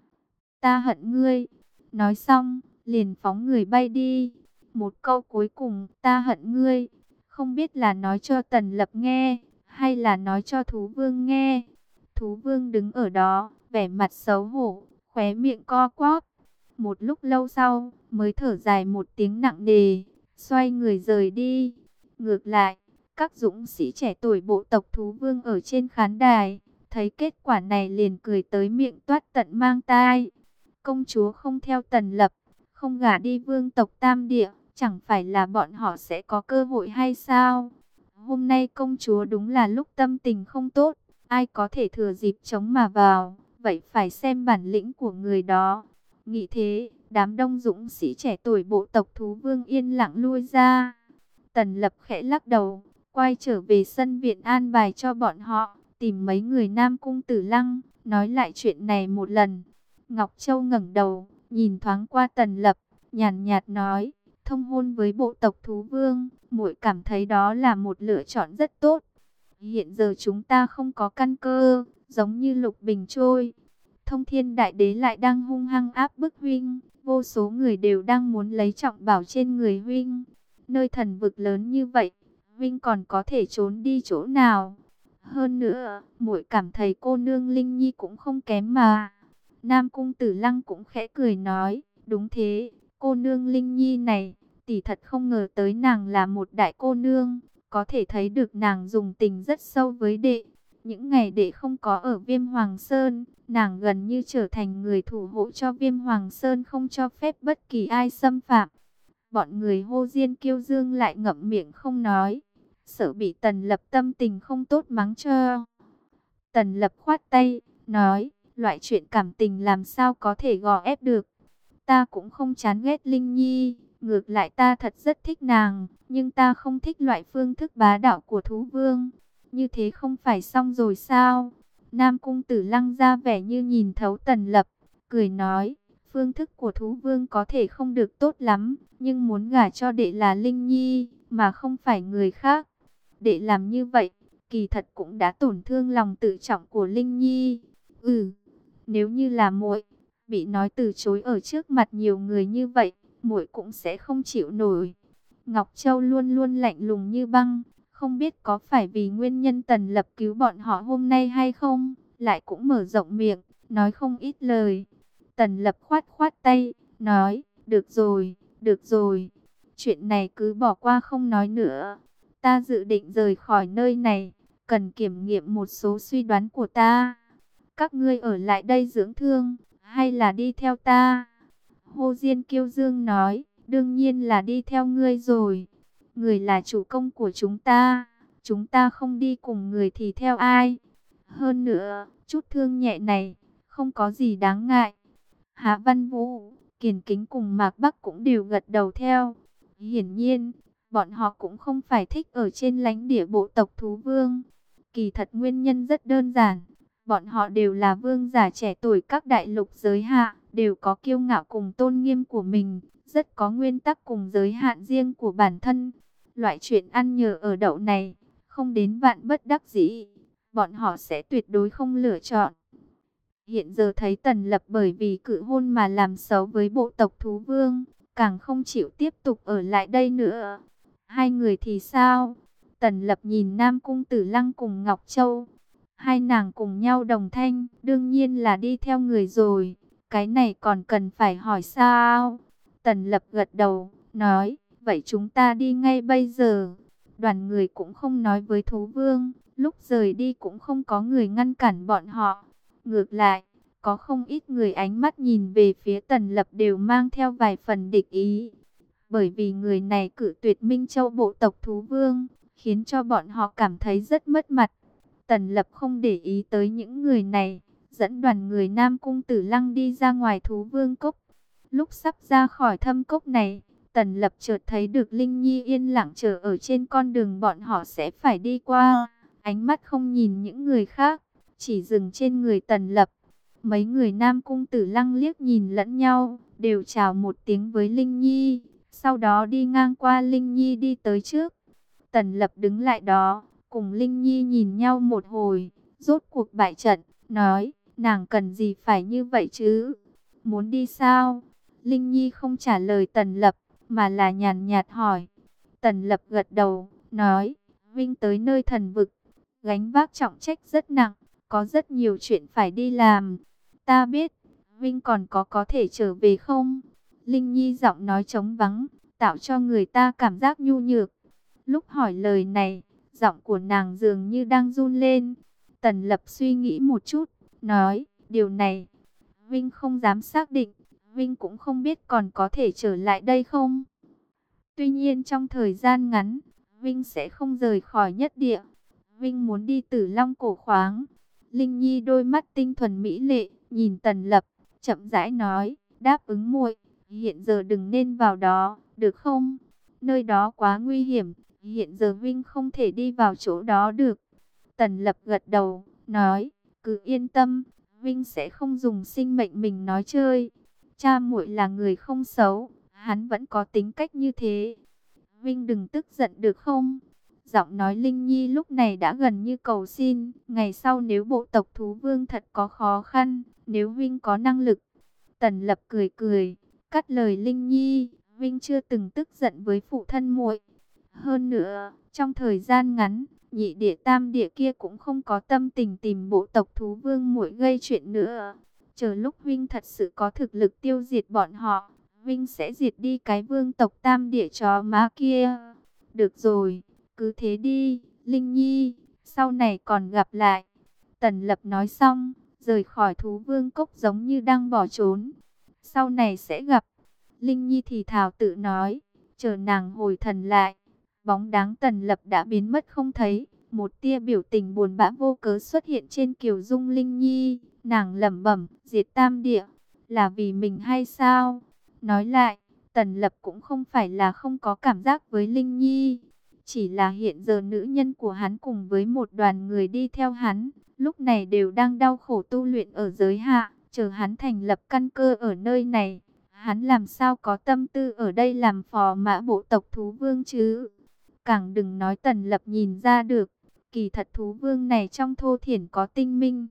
ta hận ngươi. Nói xong, liền phóng người bay đi. Một câu cuối cùng, ta hận ngươi. Không biết là nói cho Tần Lập nghe, hay là nói cho thú vương nghe. Thú vương đứng ở đó, vẻ mặt xấu hổ, khóe miệng co quắp. Một lúc lâu sau, mới thở dài một tiếng nặng nề, xoay người rời đi. Ngược lại, các dũng sĩ trẻ tuổi bộ tộc thú vương ở trên khán đài, thấy kết quả này liền cười tới miệng toát tận mang tai. Công chúa không theo Tần Lập, không gả đi vương tộc Tam Địa, chẳng phải là bọn họ sẽ có cơ hội hay sao? Hôm nay công chúa đúng là lúc tâm tình không tốt, ai có thể thừa dịp chống mà vào, vậy phải xem bản lĩnh của người đó. Nghĩ thế, đám đông dũng sĩ trẻ tuổi bộ tộc thú vương yên lặng lui ra. Tần Lập khẽ lắc đầu, quay trở về sân viện an bài cho bọn họ, tìm mấy người Nam Cung Tử Lăng, nói lại chuyện này một lần. Ngọc Châu ngẩng đầu, nhìn thoáng qua Tần Lập, nhàn nhạt nói, thông hôn với bộ tộc thú vương, muội cảm thấy đó là một lựa chọn rất tốt. Hiện giờ chúng ta không có căn cơ, giống như lục bình trôi. Thông Thiên Đại Đế lại đang hung hăng áp bức huynh, vô số người đều đang muốn lấy trọng bảo trên người huynh. Nơi thần vực lớn như vậy, Vinh còn có thể trốn đi chỗ nào? Hơn nữa, muội cảm thấy cô nương Linh Nhi cũng không kém mà. Nam Cung Tử Lăng cũng khẽ cười nói, đúng thế, cô nương Linh Nhi này, tỷ thật không ngờ tới nàng là một đại cô nương, có thể thấy được nàng dùng tình rất sâu với đệ. Những ngày đệ không có ở Viêm Hoàng Sơn, nàng gần như trở thành người thủ hộ cho Viêm Hoàng Sơn, không cho phép bất kỳ ai xâm phạm. Bọn người hô Diên Kiêu Dương lại ngậm miệng không nói, sợ bị Tần Lập tâm tình không tốt mắng cho. Tần Lập khoát tay, nói, loại chuyện cảm tình làm sao có thể gò ép được. Ta cũng không chán ghét Linh Nhi, ngược lại ta thật rất thích nàng, nhưng ta không thích loại phương thức bá đạo của thú vương. Như thế không phải xong rồi sao? Nam Cung Tử Lăng ra vẻ như nhìn thấu Tần Lập, cười nói, phương thức của thú vương có thể không được tốt lắm, nhưng muốn gả cho đệ là Linh Nhi, mà không phải người khác. Đệ làm như vậy, kỳ thật cũng đã tổn thương lòng tự trọng của Linh Nhi. Ừ, nếu như là muội bị nói từ chối ở trước mặt nhiều người như vậy, muội cũng sẽ không chịu nổi. Ngọc Châu luôn luôn lạnh lùng như băng, không biết có phải vì nguyên nhân Tần Lập cứu bọn họ hôm nay hay không, lại cũng mở rộng miệng, nói không ít lời. Tần Lập khoát khoát tay, nói, được rồi, được rồi, chuyện này cứ bỏ qua không nói nữa. Ta dự định rời khỏi nơi này, cần kiểm nghiệm một số suy đoán của ta. Các ngươi ở lại đây dưỡng thương, hay là đi theo ta? Hồ Diên Kiêu Dương nói, đương nhiên là đi theo ngươi rồi. Người là chủ công của chúng ta, chúng ta không đi cùng người thì theo ai? Hơn nữa, chút thương nhẹ này, không có gì đáng ngại. Hạ Văn Vũ, Kiền Kính cùng Mạc Bắc cũng đều gật đầu theo. Hiển nhiên, bọn họ cũng không phải thích ở trên lãnh địa bộ tộc thú vương. Kỳ thật nguyên nhân rất đơn giản. Bọn họ đều là vương giả trẻ tuổi các đại lục giới hạ, đều có kiêu ngạo cùng tôn nghiêm của mình, rất có nguyên tắc cùng giới hạn riêng của bản thân. Loại chuyện ăn nhờ ở đậu này, không đến vạn bất đắc dĩ, bọn họ sẽ tuyệt đối không lựa chọn. Hiện giờ thấy Tần Lập bởi vì cự hôn mà làm xấu với bộ tộc thú vương, càng không chịu tiếp tục ở lại đây nữa. Hai người thì sao? Tần Lập nhìn Nam Cung Tử Lăng cùng Ngọc Châu. Hai nàng cùng nhau đồng thanh, đương nhiên là đi theo người rồi. Cái này còn cần phải hỏi sao? Tần Lập gật đầu, nói, vậy chúng ta đi ngay bây giờ. Đoàn người cũng không nói với thú vương, lúc rời đi cũng không có người ngăn cản bọn họ. Ngược lại, có không ít người ánh mắt nhìn về phía Tần Lập đều mang theo vài phần địch ý. Bởi vì người này cự tuyệt Minh Châu bộ tộc thú vương, khiến cho bọn họ cảm thấy rất mất mặt. Tần Lập không để ý tới những người này, dẫn đoàn người Nam Cung Tử Lăng đi ra ngoài thú vương cốc. Lúc sắp ra khỏi thâm cốc này, Tần Lập chợt thấy được Linh Nhi yên lặng chờ ở trên con đường bọn họ sẽ phải đi qua. Ánh mắt không nhìn những người khác, chỉ dừng trên người Tần Lập. Mấy người Nam Cung Tử Lăng liếc nhìn lẫn nhau, đều chào một tiếng với Linh Nhi, sau đó đi ngang qua Linh Nhi đi tới trước. Tần Lập đứng lại đó, cùng Linh Nhi nhìn nhau một hồi, rốt cuộc bại trận, nói, nàng cần gì phải như vậy chứ? Muốn đi sao? Linh Nhi không trả lời Tần Lập, mà là nhàn nhạt hỏi. Tần Lập gật đầu, nói, Vinh tới nơi thần vực, gánh vác trọng trách rất nặng, có rất nhiều chuyện phải đi làm. Ta biết, Vinh còn có có thể trở về không? Linh Nhi giọng nói trống vắng, tạo cho người ta cảm giác nhu nhược. Lúc hỏi lời này, giọng của nàng dường như đang run lên. Tần Lập suy nghĩ một chút, nói, điều này, Vinh không dám xác định, Vinh cũng không biết còn có thể trở lại đây không. Tuy nhiên trong thời gian ngắn, Vinh sẽ không rời khỏi nhất địa. Vinh muốn đi Tử Long cổ khoáng. Linh Nhi đôi mắt tinh thuần mỹ lệ, nhìn Tần Lập, chậm rãi nói, đáp ứng muội, hiện giờ đừng nên vào đó, được không? Nơi đó quá nguy hiểm, hiện giờ Vinh không thể đi vào chỗ đó được. Tần Lập gật đầu, nói, cứ yên tâm, Vinh sẽ không dùng sinh mệnh mình nói chơi. Cha muội là người không xấu, hắn vẫn có tính cách như thế. Vinh đừng tức giận được không? Giọng nói Linh Nhi lúc này đã gần như cầu xin. Ngày sau nếu bộ tộc thú vương thật có khó khăn, nếu Vinh có năng lực. Tần Lập cười cười, cắt lời Linh Nhi. Vinh chưa từng tức giận với phụ thân muội. Hơn nữa, trong thời gian ngắn, nhị địa tam địa kia cũng không có tâm tình tìm bộ tộc thú vương muội gây chuyện nữa. Chờ lúc Vinh thật sự có thực lực tiêu diệt bọn họ, Vinh sẽ diệt đi cái vương tộc tam địa chó má kia. Được rồi, cứ thế đi, Linh Nhi, sau này còn gặp lại. Tần Lập nói xong, rời khỏi thú vương cốc giống như đang bỏ trốn. Sau này sẽ gặp. Linh Nhi thì thào tự nói, chờ nàng hồi thần lại. Bóng dáng Tần Lập đã biến mất không thấy. Một tia biểu tình buồn bã vô cớ xuất hiện trên kiều dung Linh Nhi. Nàng lẩm bẩm, diệt tam địa, là vì mình hay sao? Nói lại, Tần Lập cũng không phải là không có cảm giác với Linh Nhi. Chỉ là hiện giờ nữ nhân của hắn cùng với một đoàn người đi theo hắn, lúc này đều đang đau khổ tu luyện ở giới hạ, chờ hắn thành lập căn cơ ở nơi này. Hắn làm sao có tâm tư ở đây làm phò mã bộ tộc thú vương chứ? Càng đừng nói Tần Lập nhìn ra được, kỳ thật thú vương này trong thô thiển có tinh minh.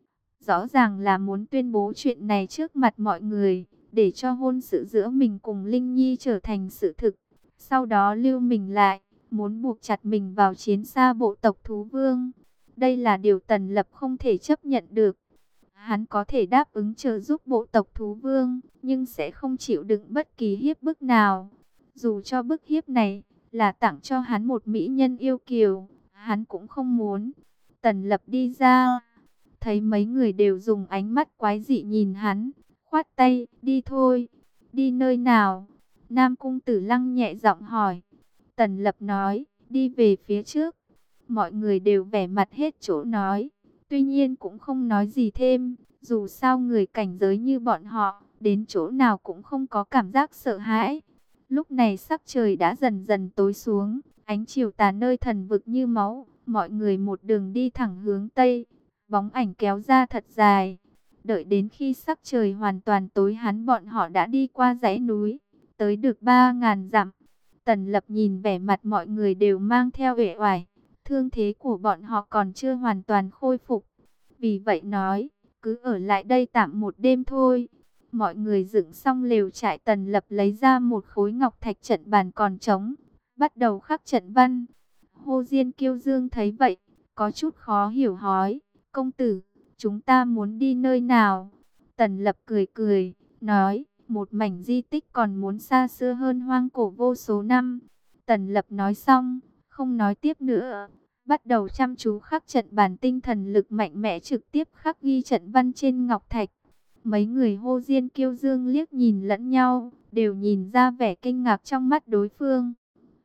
Rõ ràng là muốn tuyên bố chuyện này trước mặt mọi người, để cho hôn sự giữa mình cùng Linh Nhi trở thành sự thực. Sau đó lưu mình lại, muốn buộc chặt mình vào chiến xa bộ tộc thú vương. Đây là điều Tần Lập không thể chấp nhận được. Hắn có thể đáp ứng trợ giúp bộ tộc thú vương, nhưng sẽ không chịu đựng bất kỳ hiếp bức nào. Dù cho bức hiếp này là tặng cho hắn một mỹ nhân yêu kiều, hắn cũng không muốn. Tần Lập đi ra, thấy mấy người đều dùng ánh mắt quái dị nhìn hắn, khoát tay, đi thôi. Đi nơi nào? Nam Cung Tử Lăng nhẹ giọng hỏi. Tần Lập nói, đi về phía trước. Mọi người đều vẻ mặt hết chỗ nói. Tuy nhiên cũng không nói gì thêm. Dù sao người cảnh giới như bọn họ, đến chỗ nào cũng không có cảm giác sợ hãi. Lúc này sắc trời đã dần dần tối xuống. Ánh chiều tà nơi thần vực như máu. Mọi người một đường đi thẳng hướng Tây. Bóng ảnh kéo ra thật dài. Đợi đến khi sắc trời hoàn toàn tối hắn bọn họ đã đi qua dãy núi. Tới được ba ngàn dặm. Tần Lập nhìn vẻ mặt mọi người đều mang theo uể oải. Thương thế của bọn họ còn chưa hoàn toàn khôi phục. Vì vậy nói, cứ ở lại đây tạm một đêm thôi. Mọi người dựng xong lều trại. Tần Lập lấy ra một khối ngọc thạch trận bàn còn trống, bắt đầu khắc trận văn. Hồ Diên Kiêu Dương thấy vậy, có chút khó hiểu hỏi, công tử, chúng ta muốn đi nơi nào? Tần Lập cười cười, nói, một mảnh di tích còn muốn xa xưa hơn hoang cổ vô số năm. Tần Lập nói xong, không nói tiếp nữa, bắt đầu chăm chú khắc trận bàn, tinh thần lực mạnh mẽ trực tiếp khắc ghi trận văn trên ngọc thạch. Mấy người Hồ Diên Kiêu Dương liếc nhìn lẫn nhau, đều nhìn ra vẻ kinh ngạc trong mắt đối phương.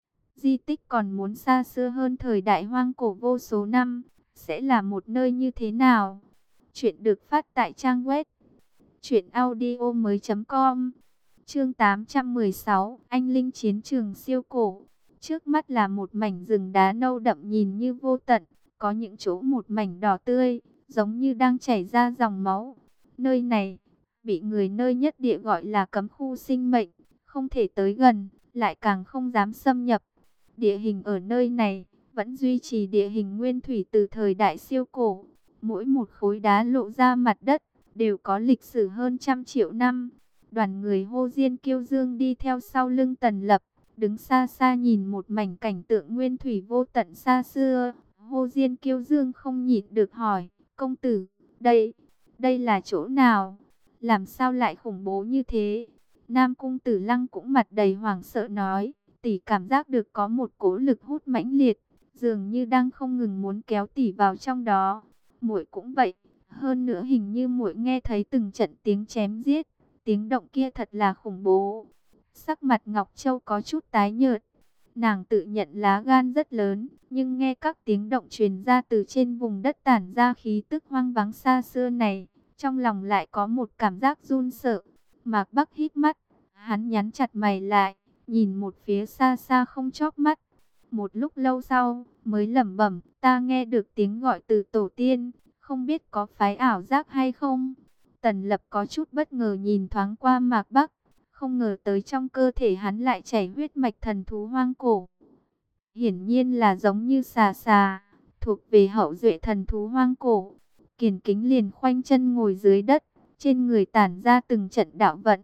Di tích còn muốn xa xưa hơn thời đại hoang cổ vô số năm, sẽ là một nơi như thế nào? Chuyện được phát tại trang web truyện audio mới chấm com. Chương tám trăm mười sáu, Anh Linh chiến trường siêu cổ. Trước mắt là một mảnh rừng đá nâu đậm nhìn như vô tận, có những chỗ một mảnh đỏ tươi, giống như đang chảy ra dòng máu. Nơi này bị người nơi nhất địa gọi là cấm khu sinh mệnh, không thể tới gần, lại càng không dám xâm nhập. Địa hình ở nơi này vẫn duy trì địa hình nguyên thủy từ thời đại siêu cổ. Mỗi một khối đá lộ ra mặt đất đều có lịch sử hơn trăm triệu năm. Đoàn người Hồ Diên Kiêu Dương đi theo sau lưng Tần Lập, đứng xa xa nhìn một mảnh cảnh tượng nguyên thủy vô tận xa xưa. Hồ Diên Kiêu Dương không nhịn được hỏi, công tử, đây, đây là chỗ nào? Làm sao lại khủng bố như thế? Nam Cung Tử Lăng cũng mặt đầy hoảng sợ nói, tỷ cảm giác được có một cỗ lực hút mãnh liệt, dường như đang không ngừng muốn kéo tỷ vào trong đó. Muội cũng vậy, hơn nữa hình như muội nghe thấy từng trận tiếng chém giết, tiếng động kia thật là khủng bố. Sắc mặt Ngọc Châu có chút tái nhợt, nàng tự nhận lá gan rất lớn, nhưng nghe các tiếng động truyền ra từ trên vùng đất tản ra khí tức hoang vắng xa xưa này, trong lòng lại có một cảm giác run sợ. Mạc Bắc hít mắt, hắn nhắn chặt mày lại, nhìn một phía xa xa không chớp mắt. Một lúc lâu sau, mới lẩm bẩm, ta nghe được tiếng gọi từ tổ tiên, không biết có phái ảo giác hay không. Tần Lập có chút bất ngờ nhìn thoáng qua Mạc Bắc, không ngờ tới trong cơ thể hắn lại chảy huyết mạch thần thú hoang cổ. Hiển nhiên là giống như xà xà, thuộc về hậu duệ thần thú hoang cổ. Kiền Kính liền khoanh chân ngồi dưới đất, trên người tản ra từng trận đạo vận.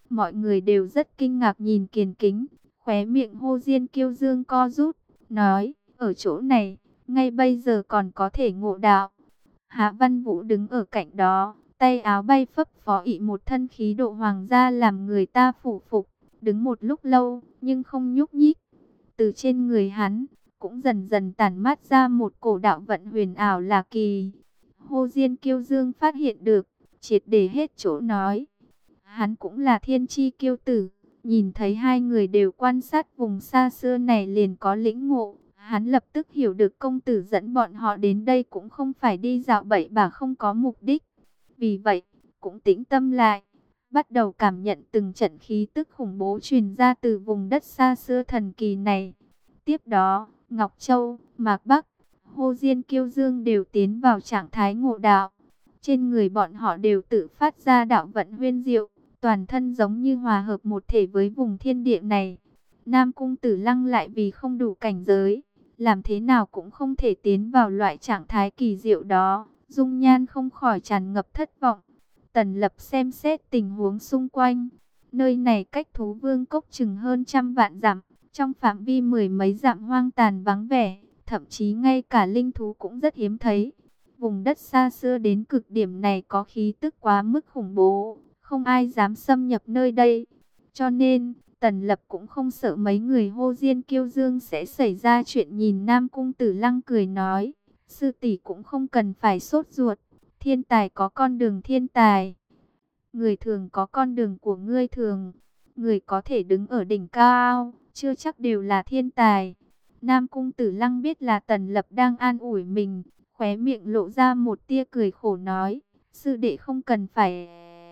Mọi người đều rất kinh ngạc nhìn Kiền Kính, khóe miệng Hồ Diên Kiêu Dương co rút, nói, ở chỗ này, ngay bây giờ còn có thể ngộ đạo. Hạ Văn Vũ đứng ở cạnh đó, tay áo bay phấp phó ị một thân khí độ hoàng gia làm người ta phủ phục, đứng một lúc lâu, nhưng không nhúc nhích. Từ trên người hắn, cũng dần dần tản mát ra một cổ đạo vận huyền ảo lạ kỳ. Hồ Diên Kiêu Dương phát hiện được, triệt để hết chỗ nói. Hắn cũng là thiên chi kiêu tử, nhìn thấy hai người đều quan sát vùng xa xưa này liền có lĩnh ngộ. Hắn lập tức hiểu được công tử dẫn bọn họ đến đây cũng không phải đi dạo bậy bạ không có mục đích. Vì vậy, cũng tĩnh tâm lại, bắt đầu cảm nhận từng trận khí tức khủng bố truyền ra từ vùng đất xa xưa thần kỳ này. Tiếp đó, Ngọc Châu, Mạc Bắc, Hồ Diên Kiêu Dương đều tiến vào trạng thái ngộ đạo. Trên người bọn họ đều tự phát ra đạo vận huyên diệu, toàn thân giống như hòa hợp một thể với vùng thiên địa này. Nam Cung Tử Lăng lại vì không đủ cảnh giới, làm thế nào cũng không thể tiến vào loại trạng thái kỳ diệu đó, dung nhan không khỏi tràn ngập thất vọng. Tần Lập xem xét tình huống xung quanh, nơi này cách Thú Vương Cốc chừng hơn trăm vạn dặm, trong phạm vi mười mấy dặm hoang tàn vắng vẻ, thậm chí ngay cả linh thú cũng rất hiếm thấy. Vùng đất xa xưa đến cực điểm này có khí tức quá mức khủng bố, không ai dám xâm nhập nơi đây. Cho nên, Tần Lập cũng không sợ mấy người Hồ Diên Kiêu Dương sẽ xảy ra chuyện. Nhìn Nam Cung Tử Lăng cười nói, sư tỷ cũng không cần phải sốt ruột, thiên tài có con đường thiên tài, người thường có con đường của ngươi thường. Người có thể đứng ở đỉnh cao, chưa chắc đều là thiên tài. Nam Cung Tử Lăng biết là Tần Lập đang an ủi mình, khóe miệng lộ ra một tia cười khổ nói, sư đệ không cần phải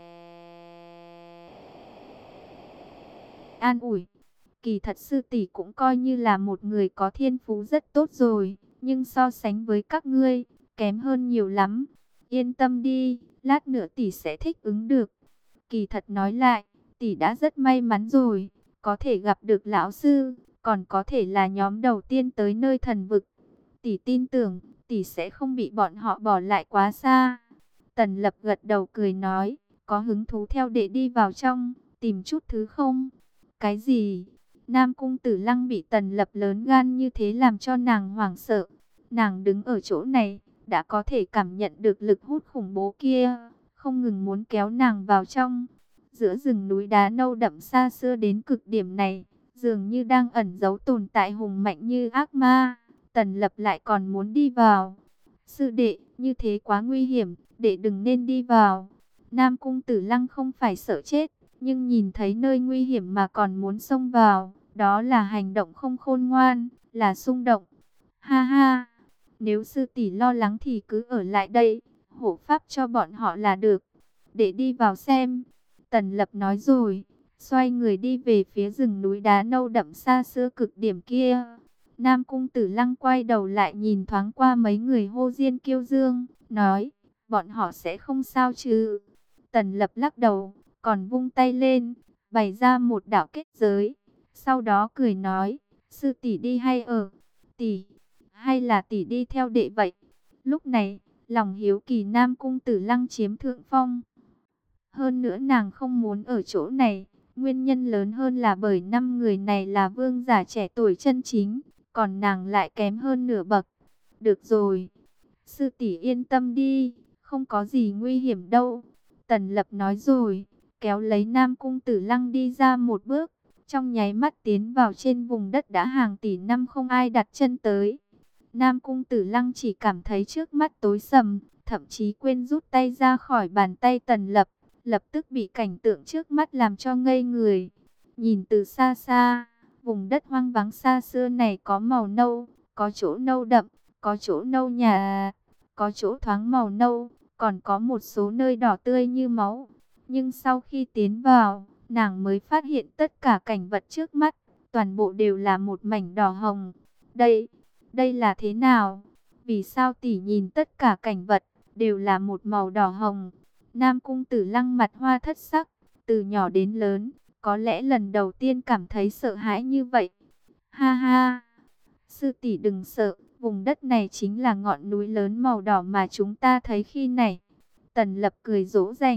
an ủi. Kỳ thật sư tỷ cũng coi như là một người có thiên phú rất tốt rồi, nhưng so sánh với các ngươi, kém hơn nhiều lắm. Yên tâm đi, lát nữa tỷ sẽ thích ứng được. Kỳ thật nói lại, tỷ đã rất may mắn rồi, có thể gặp được lão sư, còn có thể là nhóm đầu tiên tới nơi thần vực. Tỷ tin tưởng, tỷ sẽ không bị bọn họ bỏ lại quá xa. Tần Lập gật đầu cười nói, có hứng thú theo đệ đi vào trong, tìm chút thứ không? Cái gì? Nam Cung Tử Lăng bị Tần Lập lớn gan như thế làm cho nàng hoảng sợ. Nàng đứng ở chỗ này, đã có thể cảm nhận được lực hút khủng bố kia, không ngừng muốn kéo nàng vào trong. Giữa rừng núi đá nâu đậm xa xưa đến cực điểm này, dường như đang ẩn giấu tồn tại hùng mạnh như ác ma. Tần Lập lại còn muốn đi vào. Sư đệ, như thế quá nguy hiểm, đệ đừng nên đi vào. Nam Cung Tử Lăng không phải sợ chết, nhưng nhìn thấy nơi nguy hiểm mà còn muốn xông vào, đó là hành động không khôn ngoan, là xung động. Ha ha, nếu sư tỷ lo lắng thì cứ ở lại đây, hộ pháp cho bọn họ là được. Để đi vào xem. Tần Lập nói rồi, xoay người đi về phía rừng núi đá nâu đậm xa xưa cực điểm kia. Nam Cung Tử Lăng quay đầu lại nhìn thoáng qua mấy người Hồ Diên Kiêu Dương, nói, bọn họ sẽ không sao chứ? Tần Lập lắc đầu, còn vung tay lên, bày ra một đạo kết giới. Sau đó cười nói, sư tỷ đi hay ở? Tỷ, hay là tỷ đi theo đệ vậy? Lúc này, lòng hiếu kỳ Nam Cung Tử Lăng chiếm thượng phong. Hơn nữa nàng không muốn ở chỗ này, nguyên nhân lớn hơn là bởi năm người này là vương giả trẻ tuổi chân chính, còn nàng lại kém hơn nửa bậc. Được rồi, sư tỷ yên tâm đi, không có gì nguy hiểm đâu. Tần Lập nói rồi, kéo lấy Nam Cung Tử Lăng đi ra một bước, trong nháy mắt tiến vào trên vùng đất đã hàng tỷ năm không ai đặt chân tới. Nam Cung Tử Lăng chỉ cảm thấy trước mắt tối sầm, thậm chí quên rút tay ra khỏi bàn tay Tần Lập, lập tức bị cảnh tượng trước mắt làm cho ngây người. Nhìn từ xa xa, vùng đất hoang vắng xa xưa này có màu nâu, có chỗ nâu đậm, có chỗ nâu nhạt, có chỗ thoáng màu nâu, còn có một số nơi đỏ tươi như máu. Nhưng sau khi tiến vào, nàng mới phát hiện tất cả cảnh vật trước mắt, toàn bộ đều là một mảnh đỏ hồng. Đây, đây là thế nào? Vì sao tỷ nhìn tất cả cảnh vật, đều là một màu đỏ hồng? Nam Cung Tử Lăng mặt hoa thất sắc, từ nhỏ đến lớn, có lẽ lần đầu tiên cảm thấy sợ hãi như vậy. Ha ha, sư tỷ đừng sợ, vùng đất này chính là ngọn núi lớn màu đỏ mà chúng ta thấy khi này. Tần Lập cười dỗ dành,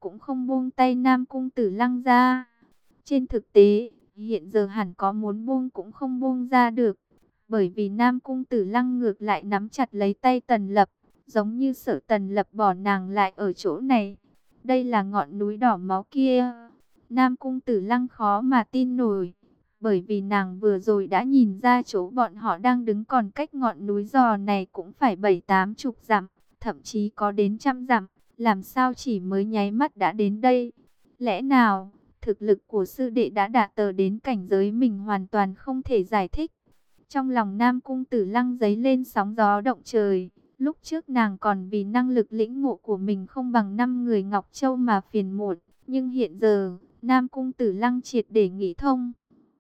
cũng không buông tay Nam Cung Tử Lăng ra. Trên thực tế, hiện giờ hẳn có muốn buông cũng không buông ra được. Bởi vì Nam Cung Tử Lăng ngược lại nắm chặt lấy tay Tần Lập, giống như sợ Tần Lập bỏ nàng lại ở chỗ này. Đây là ngọn núi đỏ máu kia. Nam Cung Tử Lăng khó mà tin nổi. Bởi vì nàng vừa rồi đã nhìn ra chỗ bọn họ đang đứng còn cách ngọn núi giò này cũng phải bảy tám chục dặm, thậm chí có đến trăm dặm. Làm sao chỉ mới nháy mắt đã đến đây? Lẽ nào thực lực của sư đệ đã đạt tới đến cảnh giới mình hoàn toàn không thể giải thích? Trong lòng Nam Cung Tử Lăng dấy lên sóng gió động trời. Lúc trước nàng còn vì năng lực lĩnh ngộ của mình không bằng năm người Ngọc Châu mà phiền muộn. Nhưng hiện giờ, Nam Cung Tử Lăng triệt để nghĩ thông.